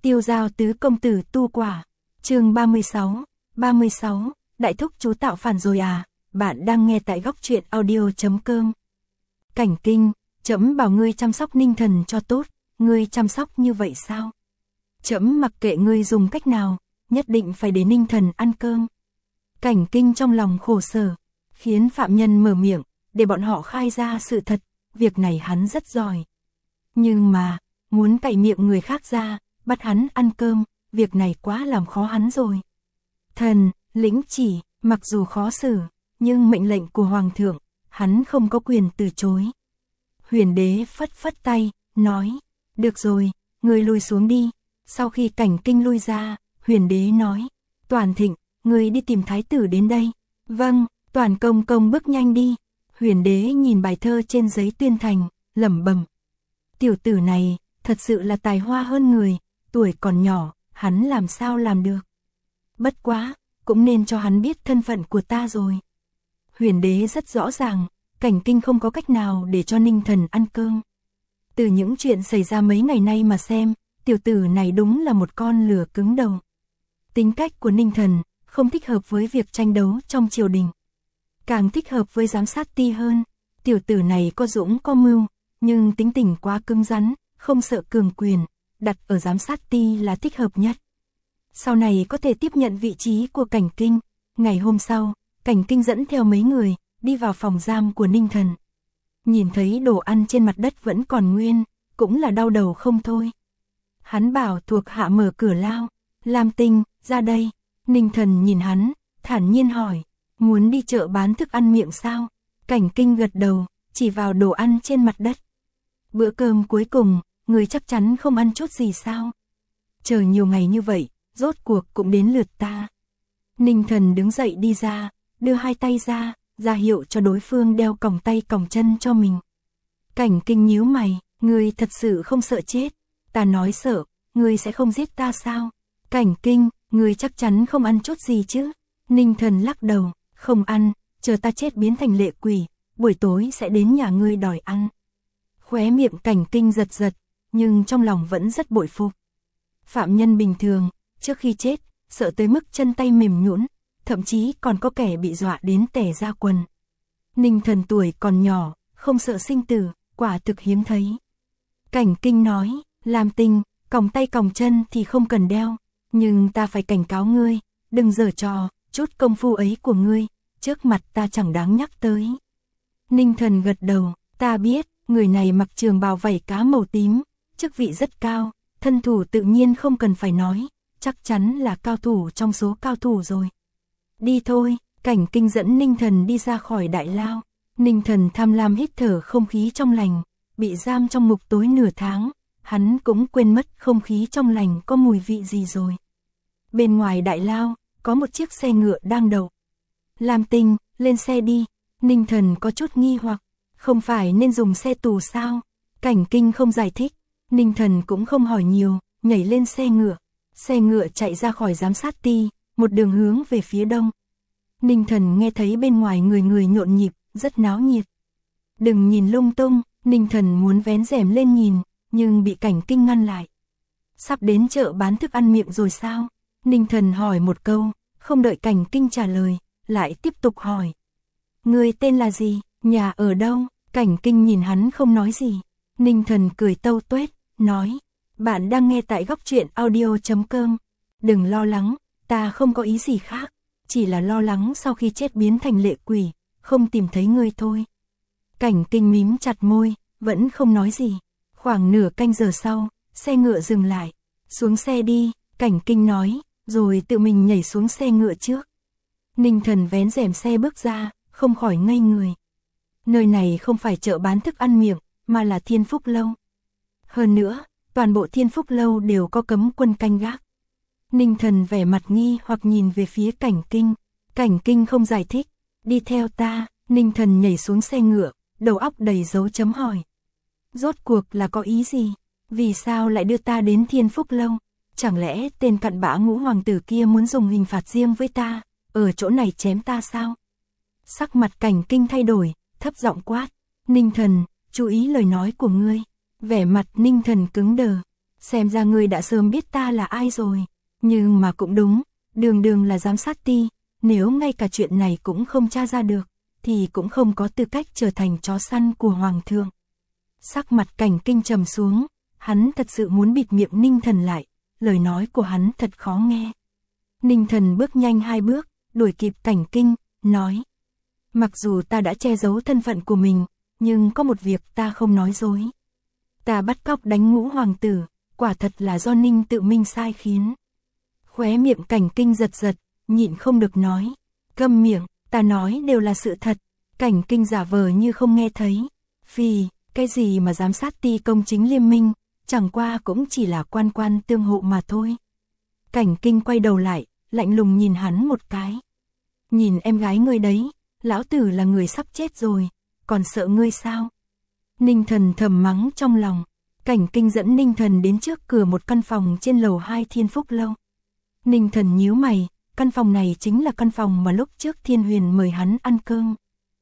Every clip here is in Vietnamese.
Tiêu Giao tứ công tử tu quả. Chương 36, đại thúc chú tạo phản rồi à? Bạn đang nghe tại góc truyện audio.com. Cảnh Kinh, trẫm bảo ngươi chăm sóc Ninh Thần cho tốt, ngươi chăm sóc như vậy sao? Trẫm mặc kệ ngươi dùng cách nào, nhất định phải để Ninh Thần ăn cơm. Cảnh Kinh trong lòng khổ sở, khiến phạm nhân mở miệng, để bọn họ khai ra sự thật, việc này hắn rất giỏi. Nhưng mà, muốn cạy miệng người khác ra, bắt hắn ăn cơm, việc này quá làm khó hắn rồi. Thần, lĩnh chỉ, mặc dù khó xử, nhưng mệnh lệnh của Hoàng thượng, hắn không có quyền từ chối. Huyền đế phất phất tay, nói, được rồi, ngươi lui xuống đi. Sau khi Cảnh Kinh lui ra, Huyền đế nói, Toàn Thịnh, ngươi đi tìm thái tử đến đây. Vâng, Toàn công công bước nhanh đi. Huyền đế nhìn bài thơ trên giấy tuyên thành, lẩm bẩm. Tiểu tử này, thật sự là tài hoa hơn người, tuổi còn nhỏ, hắn làm sao làm được. Bất quá, cũng nên cho hắn biết thân phận của ta rồi. Huyền đế rất rõ ràng, Cảnh Kinh không có cách nào để cho Ninh Thần ăn cơm. Từ những chuyện xảy ra mấy ngày nay mà xem, tiểu tử này đúng là một con lừa cứng đầu. Tính cách của Ninh Thần không thích hợp với việc tranh đấu trong triều đình. Càng thích hợp với giám sát ti hơn. Tiểu tử này có dũng có mưu, nhưng tính tình quá cứng rắn, không sợ cường quyền, đặt ở giám sát ti là thích hợp nhất. Sau này có thể tiếp nhận vị trí của Cảnh Kinh. Ngày hôm sau, Cảnh Kinh dẫn theo mấy người, đi vào phòng giam của Ninh Thần. Nhìn thấy đồ ăn trên mặt đất vẫn còn nguyên, cũng là đau đầu không thôi. Hắn bảo thuộc hạ mở cửa lao, Lam Tinh, ra đây. Ninh Thần nhìn hắn, thản nhiên hỏi, muốn đi chợ bán thức ăn miệng sao? Cảnh Kinh gật đầu, chỉ vào đồ ăn trên mặt đất. Bữa cơm cuối cùng, người chắc chắn không ăn chút gì sao? Chờ nhiều ngày như vậy, rốt cuộc cũng đến lượt ta. Ninh Thần đứng dậy đi ra, đưa hai tay ra hiệu cho đối phương đeo còng tay còng chân cho mình. Cảnh Kinh nhíu mày, ngươi thật sự không sợ chết? Ta nói sợ, ngươi sẽ không giết ta sao? Cảnh Kinh, ngươi chắc chắn không ăn chút gì chứ? Ninh Thần lắc đầu, không ăn, chờ ta chết biến thành lệ quỷ, buổi tối sẽ đến nhà ngươi đòi ăn. Khóe miệng Cảnh Kinh giật giật, nhưng trong lòng vẫn rất bội phục. Phạm nhân bình thường, trước khi chết, sợ tới mức chân tay mềm nhũn, thậm chí còn có kẻ bị dọa đến tè ra quần. Ninh Thần tuổi còn nhỏ, không sợ sinh tử, quả thực hiếm thấy. Cảnh Kinh nói, Lam Tinh, còng tay còng chân thì không cần đeo, nhưng ta phải cảnh cáo ngươi, đừng giở trò, chút công phu ấy của ngươi, trước mặt ta chẳng đáng nhắc tới. Ninh Thần gật đầu, ta biết, người này mặc trường bào vảy cá màu tím, chức vị rất cao, thân thủ tự nhiên không cần phải nói, chắc chắn là cao thủ trong số cao thủ rồi. Đi thôi, Cảnh Kinh dẫn Ninh Thần đi ra khỏi đại lao. Ninh Thần tham lam hít thở không khí trong lành, bị giam trong ngục tối nửa tháng, hắn cũng quên mất không khí trong lành có mùi vị gì rồi. Bên ngoài đại lao, có một chiếc xe ngựa đang đậu. Lam Tinh, lên xe đi. Ninh Thần có chút nghi hoặc, không phải nên dùng xe tù sao? Cảnh Kinh không giải thích, Ninh Thần cũng không hỏi nhiều, nhảy lên xe ngựa. Xe ngựa chạy ra khỏi giám sát ti, một đường hướng về phía đông. Ninh Thần nghe thấy bên ngoài người nhộn nhịp, rất náo nhiệt. Đừng nhìn lung tung, Ninh Thần muốn vén rèm lên nhìn, nhưng bị Cảnh Kinh ngăn lại. Sắp đến chợ bán thức ăn miệng rồi sao? Ninh Thần hỏi một câu, không đợi Cảnh Kinh trả lời, lại tiếp tục hỏi. Người tên là gì, nhà ở đâu? Cảnh Kinh nhìn hắn không nói gì. Ninh Thần cười tâu tuét, nói, bạn đang nghe tại góc truyện audio.com. Đừng lo lắng, ta không có ý gì khác, chỉ là lo lắng sau khi chết biến thành lệ quỷ, không tìm thấy ngươi thôi. Cảnh Kinh mím chặt môi, vẫn không nói gì. Khoảng nửa canh giờ sau, xe ngựa dừng lại. Xuống xe đi, Cảnh Kinh nói, rồi tự mình nhảy xuống xe ngựa trước. Ninh Thần vén rèm xe bước ra, không khỏi ngây người. Nơi này không phải chợ bán thức ăn miệng, mà là Thiên Phúc Lâu. Hơn nữa, toàn bộ Thiên Phúc Lâu đều có cấm quân canh gác. Ninh Thần vẻ mặt nghi hoặc nhìn về phía Cảnh Kinh. Cảnh Kinh không giải thích, đi theo ta. Ninh Thần nhảy xuống xe ngựa, đầu óc đầy dấu chấm hỏi. Rốt cuộc là có ý gì? Vì sao lại đưa ta đến Thiên Phúc Lâu? Chẳng lẽ tên cặn bã Ngũ hoàng tử kia muốn dùng hình phạt riêng với ta, ở chỗ này chém ta sao? Sắc mặt Cảnh Kinh thay đổi, thấp giọng quát. Ninh Thần, chú ý lời nói của ngươi. Vẻ mặt Ninh Thần cứng đờ. xem ra ngươi đã sớm biết ta là ai rồi. Nhưng mà cũng đúng, đường đường là giám sát ti, nếu ngay cả chuyện này cũng không tra ra được, thì cũng không có tư cách trở thành chó săn của Hoàng thượng. Sắc mặt Cảnh Kinh trầm xuống, hắn thật sự muốn bịt miệng Ninh Thần lại, lời nói của hắn thật khó nghe. Ninh Thần bước nhanh 2 bước, đuổi kịp Cảnh Kinh, nói. Mặc dù ta đã che giấu thân phận của mình, nhưng có một việc ta không nói dối. Ta bắt cóc đánh Ngũ hoàng tử, quả thật là do Ninh tự mình sai khiến. Khóe miệng Cảnh Kinh giật giật, nhịn không được nói. Câm miệng, ta nói đều là sự thật. Cảnh Kinh giả vờ như không nghe thấy. Vì, cái gì mà giám sát ti công chính liêm minh, chẳng qua cũng chỉ là quan quan tương hộ mà thôi. Cảnh Kinh quay đầu lại, lạnh lùng nhìn hắn một cái. Nhìn em gái ngươi đấy, lão tử là người sắp chết rồi, còn sợ ngươi sao? Ninh Thần thầm mắng trong lòng. Cảnh Kinh dẫn Ninh Thần đến trước cửa một căn phòng trên lầu 2 Thiên Phúc Lâu. Ninh Thần nhíu mày, căn phòng này chính là căn phòng mà lúc trước Thiên Huyền mời hắn ăn cơm.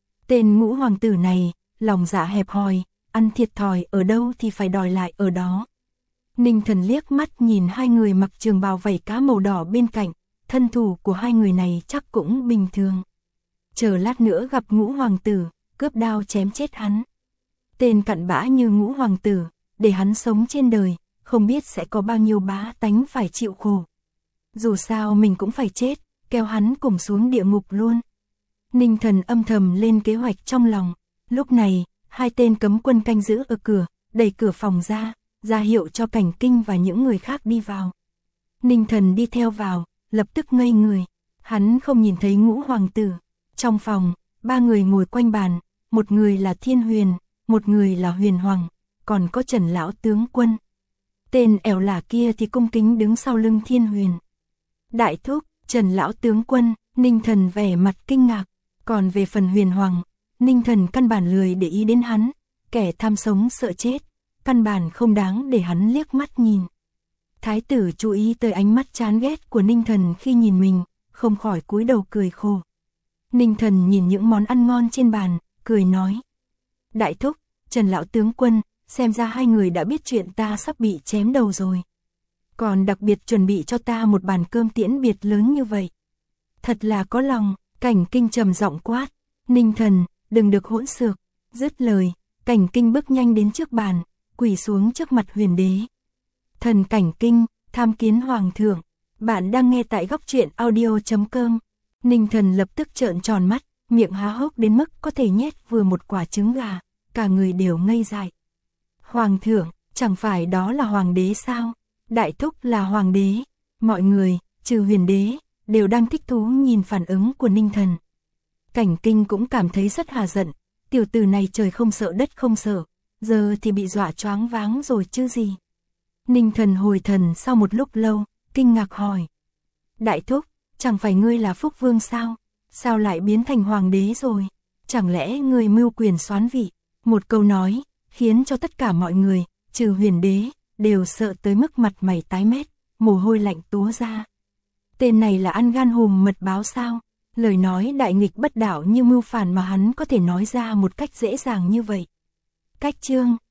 Tên Ngũ hoàng tử này, lòng dạ hẹp hòi, ăn thiệt thòi ở đâu thì phải đòi lại ở đó. Ninh Thần liếc mắt nhìn hai người mặc trường bào vảy cá màu đỏ bên cạnh, thân thủ của hai người này chắc cũng bình thường. Chờ lát nữa gặp Ngũ hoàng tử, cướp đao chém chết hắn. Tên cặn bã như Ngũ hoàng tử, để hắn sống trên đời, không biết sẽ có bao nhiêu bá tánh phải chịu khổ. Dù sao mình cũng phải chết, kéo hắn cùng xuống địa ngục luôn. Ninh Thần âm thầm lên kế hoạch trong lòng. Lúc này, hai tên cấm quân canh giữ ở cửa, đẩy cửa phòng ra hiệu cho Cảnh Kinh và những người khác đi vào. Ninh Thần đi theo vào, lập tức ngây người. Hắn không nhìn thấy Ngũ hoàng tử. Trong phòng, 3 người ngồi quanh bàn, một người là Thiên Huyền, một người là Huyền Hoàng, còn có Trần lão tướng quân. Tên ẻo lả kia thì cung kính đứng sau lưng Thiên Huyền. Đại thúc, Trần lão tướng quân, Ninh Thần vẻ mặt kinh ngạc. Còn về phần Huyền Hoàng, Ninh Thần căn bản lười để ý đến hắn, kẻ tham sống sợ chết, căn bản không đáng để hắn liếc mắt nhìn. Thái tử chú ý tới ánh mắt chán ghét của Ninh Thần khi nhìn mình, không khỏi cúi đầu cười khổ. Ninh Thần nhìn những món ăn ngon trên bàn, cười nói. Đại thúc, Trần lão tướng quân, xem ra hai người đã biết chuyện ta sắp bị chém đầu rồi. Còn đặc biệt chuẩn bị cho ta một bàn cơm tiễn biệt lớn như vậy. Thật là có lòng. Cảnh Kinh trầm giọng quát. Ninh Thần, đừng được hỗn xược. Dứt lời, Cảnh Kinh bước nhanh đến trước bàn, quỳ xuống trước mặt Huyền đế. Thần Cảnh Kinh, tham kiến Hoàng thượng. Bạn đang nghe tại góc truyện audio.com. Ninh Thần lập tức trợn tròn mắt, miệng há hốc đến mức có thể nhét vừa một quả trứng gà, cả người đều ngây dại. Hoàng thượng, chẳng phải đó là Hoàng đế sao? Đại thúc là Hoàng đế. Mọi người, trừ Huyền đế, đều đang thích thú nhìn phản ứng của Ninh Thần. Cảnh Kinh cũng cảm thấy rất hà giận, tiểu tử này trời không sợ đất không sợ, giờ thì bị dọa choáng váng rồi chứ gì. Ninh Thần hồi thần sau một lúc lâu, kinh ngạc hỏi. Đại thúc, chẳng phải ngươi là Phúc Vương sao? Sao lại biến thành Hoàng đế rồi? Chẳng lẽ ngươi mưu quyền soán vị? Một câu nói, khiến cho tất cả mọi người, trừ Huyền đế, đều sợ tới mức mặt mày tái mét, mồ hôi lạnh túa ra. Tên này là ăn gan hùm mật báo sao? Lời nói đại nghịch bất đạo như mưu phản mà hắn có thể nói ra một cách dễ dàng như vậy. Cách chương